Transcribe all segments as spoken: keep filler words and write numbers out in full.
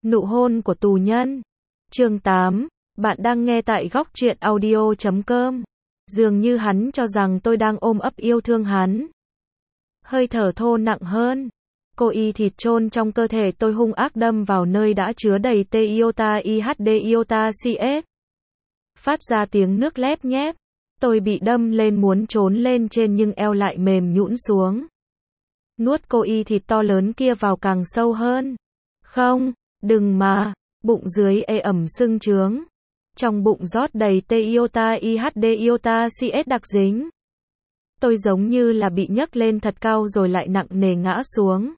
Nụ hôn của tù nhân. Chương tám. Bạn đang nghe tại góc truyện audio chấm com. Dường như hắn cho rằng tôi đang ôm ấp yêu thương hắn. Hơi thở thô nặng hơn. Cô y thịt chôn trong cơ thể tôi hung ác đâm vào nơi đã chứa đầy T iota I H D iota C S. Phát ra tiếng nước lép nhép. Tôi bị đâm lên muốn trốn lên trên nhưng eo lại mềm nhũn xuống. Nuốt cô y thịt to lớn kia vào càng sâu hơn. Không, đừng mà. Bụng dưới ê ẩm sưng trướng. Trong bụng rót đầy T iota I H D iota C S đặc dính. Tôi giống như là bị nhấc lên thật cao rồi lại nặng nề ngã xuống.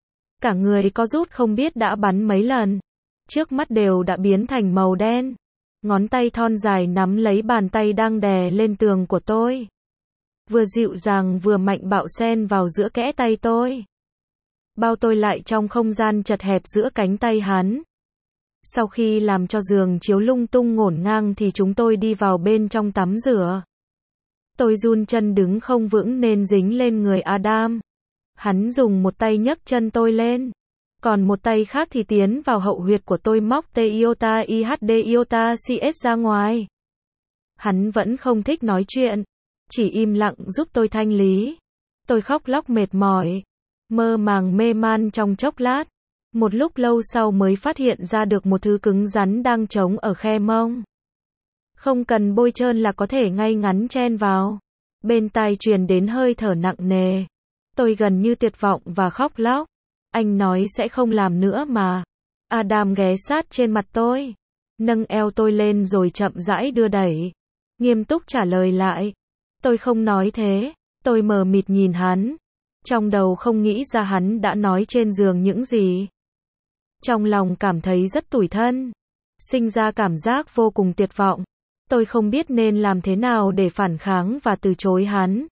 Cả người có rút không biết đã bắn mấy lần. Trước mắt đều đã biến thành màu đen. Ngón tay thon dài nắm lấy bàn tay đang đè lên tường của tôi. Vừa dịu dàng vừa mạnh bạo xen vào giữa kẽ tay tôi. Bao tôi lại trong không gian chật hẹp giữa cánh tay hắn. Sau khi làm cho giường chiếu lung tung ngổn ngang thì chúng tôi đi vào bên trong tắm rửa. Tôi run chân đứng không vững nên dính lên người Adam. Hắn dùng một tay nhấc chân tôi lên. Còn một tay khác thì tiến vào hậu huyệt của tôi móc T iota I H D iota C S ra ngoài. Hắn vẫn không thích nói chuyện. Chỉ im lặng giúp tôi thanh lý. Tôi khóc lóc mệt mỏi. Mơ màng mê man trong chốc lát. Một lúc lâu sau mới phát hiện ra được một thứ cứng rắn đang trống ở khe mông. Không cần bôi trơn là có thể ngay ngắn chen vào. Bên tai truyền đến hơi thở nặng nề. Tôi gần như tuyệt vọng và khóc lóc. Anh nói sẽ không làm nữa mà. Adam ghé sát trên mặt tôi. Nâng eo tôi lên rồi chậm rãi đưa đẩy. Nghiêm túc trả lời lại. Tôi không nói thế. Tôi mờ mịt nhìn hắn. Trong đầu không nghĩ ra hắn đã nói trên giường những gì. Trong lòng cảm thấy rất tủi thân. Sinh ra cảm giác vô cùng tuyệt vọng. Tôi không biết nên làm thế nào để phản kháng và từ chối hắn.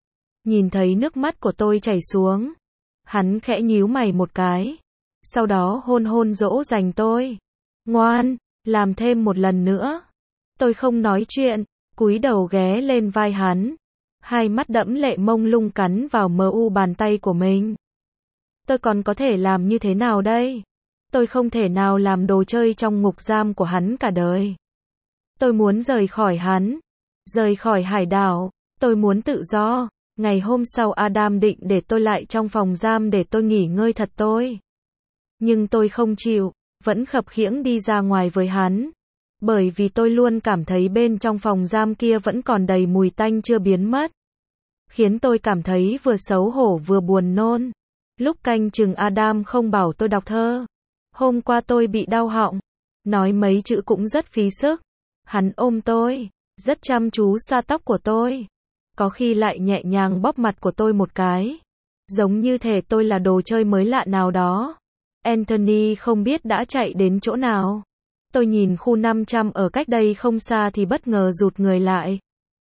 Nhìn thấy nước mắt của tôi chảy xuống. Hắn khẽ nhíu mày một cái. Sau đó hôn hôn dỗ dành tôi. Ngoan, làm thêm một lần nữa. Tôi không nói chuyện, cúi đầu ghé lên vai hắn. Hai mắt đẫm lệ mông lung cắn vào mờ u bàn tay của mình. Tôi còn có thể làm như thế nào đây? Tôi không thể nào làm đồ chơi trong ngục giam của hắn cả đời. Tôi muốn rời khỏi hắn. Rời khỏi hải đảo. Tôi muốn tự do. Ngày hôm sau Adam định để tôi lại trong phòng giam để tôi nghỉ ngơi thật tôi. Nhưng tôi không chịu. Vẫn khập khiễng đi ra ngoài với hắn. Bởi vì tôi luôn cảm thấy bên trong phòng giam kia vẫn còn đầy mùi tanh chưa biến mất. Khiến tôi cảm thấy vừa xấu hổ vừa buồn nôn. Lúc canh chừng Adam không bảo tôi đọc thơ. Hôm qua tôi bị đau họng. Nói mấy chữ cũng rất phí sức. Hắn ôm tôi. Rất chăm chú xoa tóc của tôi. Có khi lại nhẹ nhàng bóp mặt của tôi một cái. Giống như thể tôi là đồ chơi mới lạ nào đó. Anthony không biết đã chạy đến chỗ nào. Tôi nhìn khu năm trăm ở cách đây không xa thì bất ngờ rụt người lại.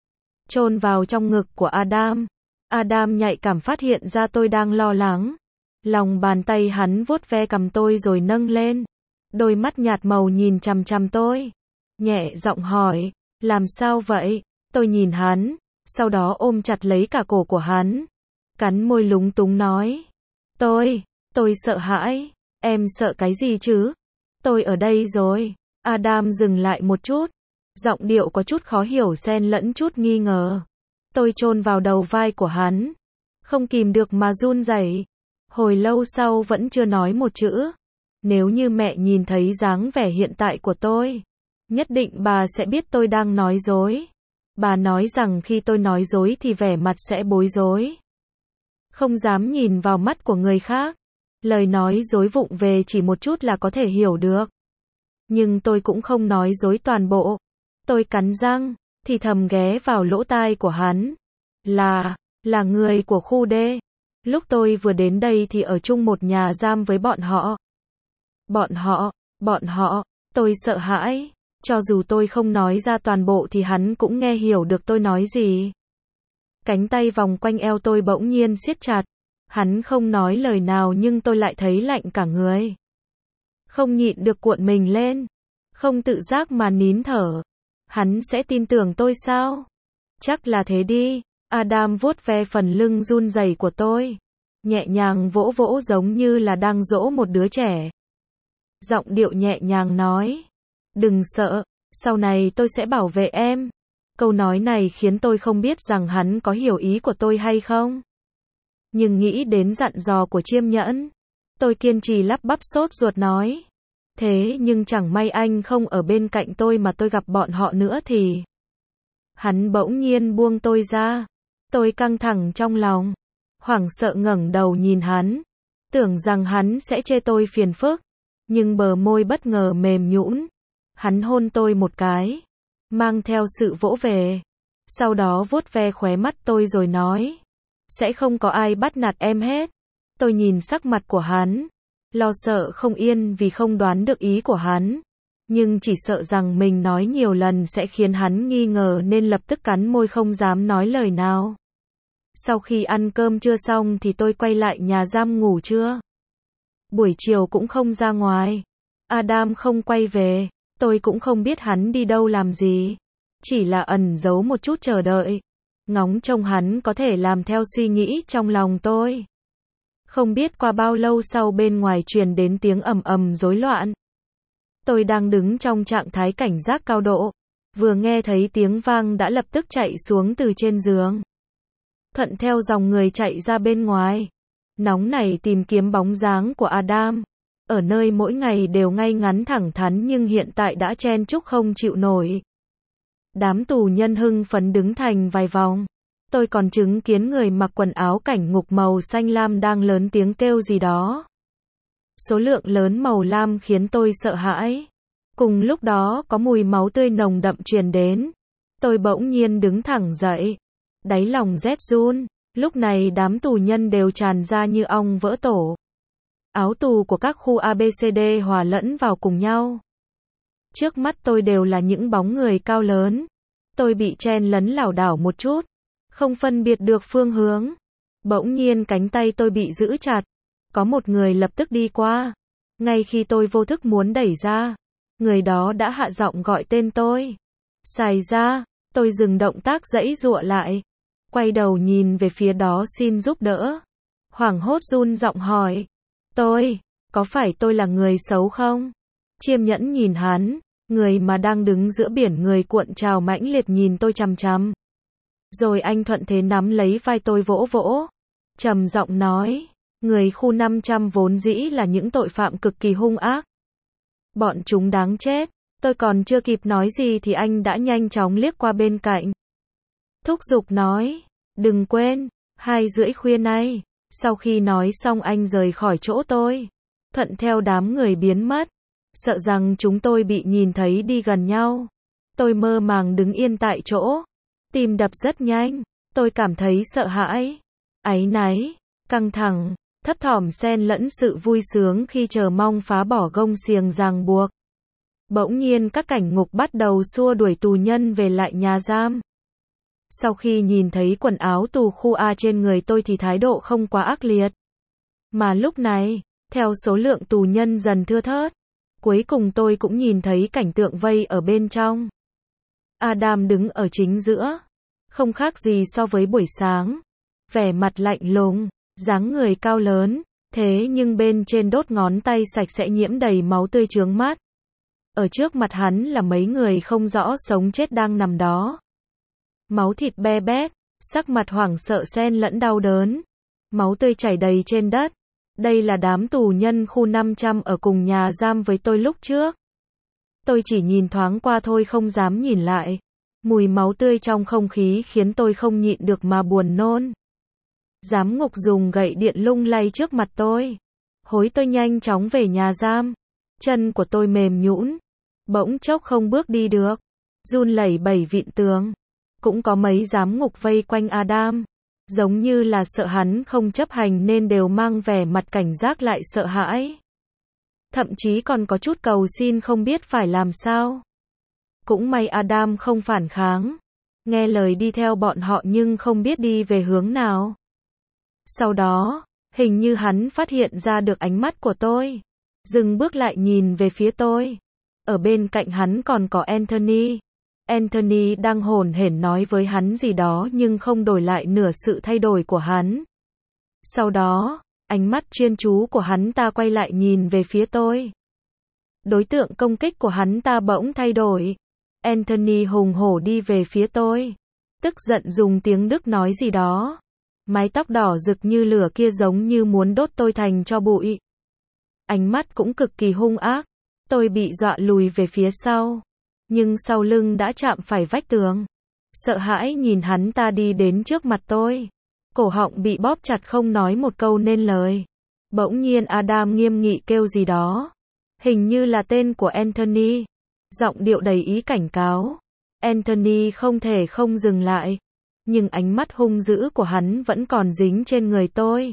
Chôn vào trong ngực của Adam. Adam nhạy cảm phát hiện ra tôi đang lo lắng. Lòng bàn tay hắn vuốt ve cằm tôi rồi nâng lên. Đôi mắt nhạt màu nhìn chằm chằm tôi. Nhẹ giọng hỏi, làm sao vậy? Tôi nhìn hắn, sau đó ôm chặt lấy cả cổ của hắn. Cắn môi lúng túng nói. Tôi, tôi sợ hãi. Em sợ cái gì chứ? Tôi ở đây rồi. Adam dừng lại một chút. Giọng điệu có chút khó hiểu xen lẫn chút nghi ngờ. Tôi chôn vào đầu vai của hắn. Không kìm được mà run rẩy. Hồi lâu sau vẫn chưa nói một chữ. Nếu như mẹ nhìn thấy dáng vẻ hiện tại của tôi, nhất định bà sẽ biết tôi đang nói dối. Bà nói rằng khi tôi nói dối thì vẻ mặt sẽ bối rối. Không dám nhìn vào mắt của người khác. Lời nói dối vụng về chỉ một chút là có thể hiểu được. Nhưng tôi cũng không nói dối toàn bộ. Tôi cắn răng, thì thầm ghé vào lỗ tai của hắn. Là, là người của khu D. Lúc tôi vừa đến đây thì ở chung một nhà giam với bọn họ. Bọn họ, bọn họ, tôi sợ hãi. Cho dù tôi không nói ra toàn bộ thì hắn cũng nghe hiểu được tôi nói gì. Cánh tay vòng quanh eo tôi bỗng nhiên siết chặt. Hắn không nói lời nào nhưng tôi lại thấy lạnh cả người. Không nhịn được cuộn mình lên. Không tự giác mà nín thở. Hắn sẽ tin tưởng tôi sao? Chắc là thế đi. Adam vuốt ve phần lưng run rẩy của tôi. Nhẹ nhàng vỗ vỗ giống như là đang dỗ một đứa trẻ. giọng điệu nhẹ nhàng nói. Đừng sợ, sau này tôi sẽ bảo vệ em. Câu nói này khiến tôi không biết rằng hắn có hiểu ý của tôi hay không. Nhưng nghĩ đến dặn dò của Chiêm Nhẫn, tôi kiên trì lắp bắp sốt ruột nói. Thế nhưng chẳng may anh không ở bên cạnh tôi mà tôi gặp bọn họ nữa thì... Hắn bỗng nhiên buông tôi ra. Tôi căng thẳng trong lòng, hoảng sợ ngẩng đầu nhìn hắn, tưởng rằng hắn sẽ chê tôi phiền phức, nhưng bờ môi bất ngờ mềm nhũn. Hắn hôn tôi một cái, mang theo sự vỗ về, sau đó vuốt ve khóe mắt tôi rồi nói, sẽ không có ai bắt nạt em hết. Tôi nhìn sắc mặt của hắn, lo sợ không yên vì không đoán được ý của hắn, nhưng chỉ sợ rằng mình nói nhiều lần sẽ khiến hắn nghi ngờ nên lập tức cắn môi không dám nói lời nào. Sau khi ăn cơm trưa xong thì tôi quay lại nhà giam ngủ trưa. Buổi chiều cũng không ra ngoài. Adam không quay về, tôi cũng không biết hắn đi đâu làm gì. Chỉ là ẩn giấu một chút chờ đợi. Ngóng trông hắn có thể làm theo suy nghĩ trong lòng tôi. Không biết qua bao lâu sau bên ngoài truyền đến tiếng ầm ầm rối loạn. Tôi đang đứng trong trạng thái cảnh giác cao độ. Vừa nghe thấy tiếng vang đã lập tức chạy xuống từ trên giường. Thuận theo dòng người chạy ra bên ngoài. Nóng nảy tìm kiếm bóng dáng của Adam. Ở nơi mỗi ngày đều ngay ngắn thẳng thắn nhưng hiện tại đã chen chúc không chịu nổi. Đám tù nhân hưng phấn đứng thành vài vòng. Tôi còn chứng kiến người mặc quần áo cảnh ngục màu xanh lam đang lớn tiếng kêu gì đó. Số lượng lớn màu lam khiến tôi sợ hãi. Cùng lúc đó có mùi máu tươi nồng đậm truyền đến. Tôi bỗng nhiên đứng thẳng dậy. Đáy lòng rét run. Lúc này đám tù nhân đều tràn ra như ong vỡ tổ. Áo tù của các khu a bê xê đê hòa lẫn vào cùng nhau. Trước mắt tôi đều là những bóng người cao lớn. Tôi bị chen lấn lảo đảo một chút, không phân biệt được phương hướng. Bỗng nhiên cánh tay tôi bị giữ chặt. Có một người lập tức đi qua. Ngay khi tôi vô thức muốn đẩy ra, người đó đã hạ giọng gọi tên tôi. Xài ra, tôi dừng động tác giãy giụa lại. Quay đầu nhìn về phía đó xin giúp đỡ. Hoảng hốt run giọng hỏi. Tôi, có phải tôi là người xấu không? Chiêm Nhẫn nhìn hắn, người mà đang đứng giữa biển người cuộn trào mãnh liệt nhìn tôi chằm chằm. Rồi anh thuận thế nắm lấy vai tôi vỗ vỗ. Trầm giọng nói, người khu năm trăm vốn dĩ là những tội phạm cực kỳ hung ác. Bọn chúng đáng chết. Tôi còn chưa kịp nói gì thì anh đã nhanh chóng liếc qua bên cạnh. Thúc giục nói, đừng quên, hai rưỡi khuya nay. Sau khi nói xong anh rời khỏi chỗ tôi, thuận theo đám người biến mất, sợ rằng chúng tôi bị nhìn thấy đi gần nhau. Tôi mơ màng đứng yên tại chỗ, tim đập rất nhanh, tôi cảm thấy sợ hãi, áy náy, căng thẳng, thấp thỏm xen lẫn sự vui sướng khi chờ mong phá bỏ gông xiềng ràng buộc. Bỗng nhiên các cảnh ngục bắt đầu xua đuổi tù nhân về lại nhà giam. Sau khi nhìn thấy quần áo tù khu A trên người tôi thì thái độ không quá ác liệt. Mà lúc này, theo số lượng tù nhân dần thưa thớt, cuối cùng tôi cũng nhìn thấy cảnh tượng vây ở bên trong. Adam đứng ở chính giữa, không khác gì so với buổi sáng, vẻ mặt lạnh lùng, dáng người cao lớn, thế nhưng bên trên đốt ngón tay sạch sẽ nhiễm đầy máu tươi chướng mắt. Ở trước mặt hắn là mấy người không rõ sống chết đang nằm đó. Máu thịt be bét, sắc mặt hoảng sợ xen lẫn đau đớn. Máu tươi chảy đầy trên đất. Đây là đám tù nhân khu năm trăm ở cùng nhà giam với tôi lúc trước. Tôi chỉ nhìn thoáng qua thôi không dám nhìn lại. Mùi máu tươi trong không khí khiến tôi không nhịn được mà buồn nôn. Giám ngục dùng gậy điện lung lay trước mặt tôi. Hối tôi nhanh chóng về nhà giam. Chân của tôi mềm nhũn, bỗng chốc không bước đi được, run lẩy bẩy vịn tường. Cũng có mấy giám ngục vây quanh Adam, giống như là sợ hắn không chấp hành nên đều mang vẻ mặt cảnh giác lại sợ hãi. Thậm chí còn có chút cầu xin không biết phải làm sao. Cũng may Adam không phản kháng, nghe lời đi theo bọn họ nhưng không biết đi về hướng nào. Sau đó, hình như hắn phát hiện ra được ánh mắt của tôi, dừng bước lại nhìn về phía tôi. Ở bên cạnh hắn còn có Anthony. Anthony đang hồn hển nói với hắn gì đó nhưng không đổi lại nửa sự thay đổi của hắn. Sau đó, ánh mắt chuyên chú của hắn ta quay lại nhìn về phía tôi. đối tượng công kích của hắn ta bỗng thay đổi. Anthony hùng hổ đi về phía tôi. Tức giận dùng tiếng Đức nói gì đó. Mái tóc đỏ rực như lửa kia giống như muốn đốt tôi thành tro bụi. Ánh mắt cũng cực kỳ hung ác. Tôi bị dọa lùi về phía sau. Nhưng sau lưng đã chạm phải vách tường. Sợ hãi nhìn hắn ta đi đến trước mặt tôi. Cổ họng bị bóp chặt không nói một câu nên lời. Bỗng nhiên Adam nghiêm nghị kêu gì đó. Hình như là tên của Anthony. Giọng điệu đầy ý cảnh cáo. Anthony không thể không dừng lại. Nhưng ánh mắt hung dữ của hắn vẫn còn dính trên người tôi.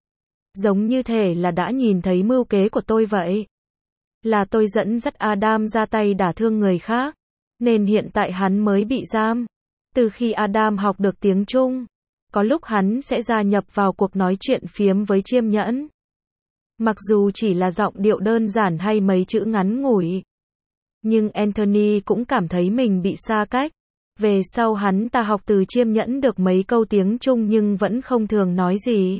Giống như thể là đã nhìn thấy mưu kế của tôi vậy. Là tôi dẫn dắt Adam ra tay đả thương người khác. Nên hiện tại hắn mới bị giam. Từ khi Adam học được tiếng Trung, có lúc hắn sẽ gia nhập vào cuộc nói chuyện phiếm với Chiêm Nhẫn. Mặc dù chỉ là giọng điệu đơn giản hay mấy chữ ngắn ngủi. Nhưng Anthony cũng cảm thấy mình bị xa cách. Về sau hắn ta học từ Chiêm Nhẫn được mấy câu tiếng Trung nhưng vẫn không thường nói gì.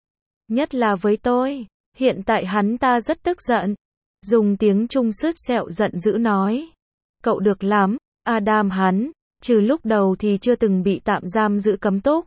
Nhất là với tôi. Hiện tại hắn ta rất tức giận. Dùng tiếng Trung sứt sẹo giận dữ nói. Cậu được lắm, Adam hắn. Trừ lúc đầu thì chưa từng bị tạm giam giữ cấm túc.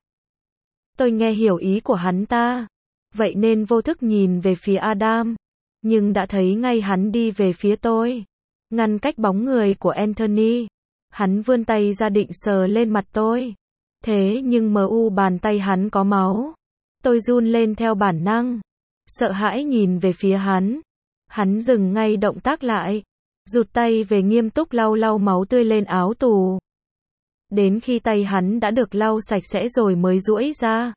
Tôi nghe hiểu ý của hắn ta. Vậy nên vô thức nhìn về phía Adam. Nhưng đã thấy ngay hắn đi về phía tôi. Ngăn cách bóng người của Anthony. Hắn vươn tay ra định sờ lên mặt tôi. Thế nhưng mờ u bàn tay hắn có máu. Tôi run lên theo bản năng. Sợ hãi nhìn về phía hắn. Hắn dừng ngay động tác lại. Rụt tay về nghiêm túc lau lau máu tươi lên áo tù. Đến khi tay hắn đã được lau sạch sẽ rồi mới duỗi ra.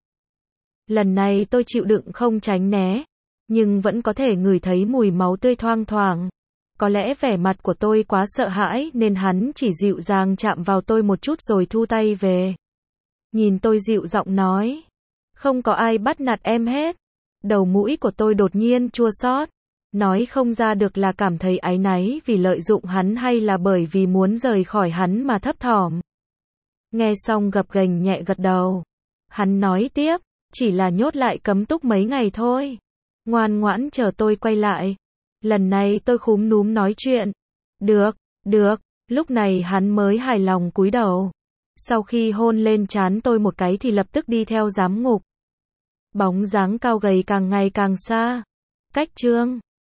Lần này tôi chịu đựng không tránh né. Nhưng vẫn có thể ngửi thấy mùi máu tươi thoang thoảng. Có lẽ vẻ mặt của tôi quá sợ hãi nên hắn chỉ dịu dàng chạm vào tôi một chút rồi thu tay về. Nhìn tôi dịu giọng nói. Không có ai bắt nạt em hết. Đầu mũi của tôi đột nhiên chua xót. Nói không ra được là cảm thấy áy náy vì lợi dụng hắn hay là bởi vì muốn rời khỏi hắn mà thấp thỏm. Nghe xong gập ghềnh nhẹ gật đầu. Hắn nói tiếp, chỉ là nhốt lại cấm túc mấy ngày thôi. Ngoan ngoãn chờ tôi quay lại. Lần này tôi khúm núm nói chuyện. Được, được, lúc này hắn mới hài lòng cúi đầu. Sau khi hôn lên trán tôi một cái thì lập tức đi theo giám ngục. Bóng dáng cao gầy càng ngày càng xa. Cách chương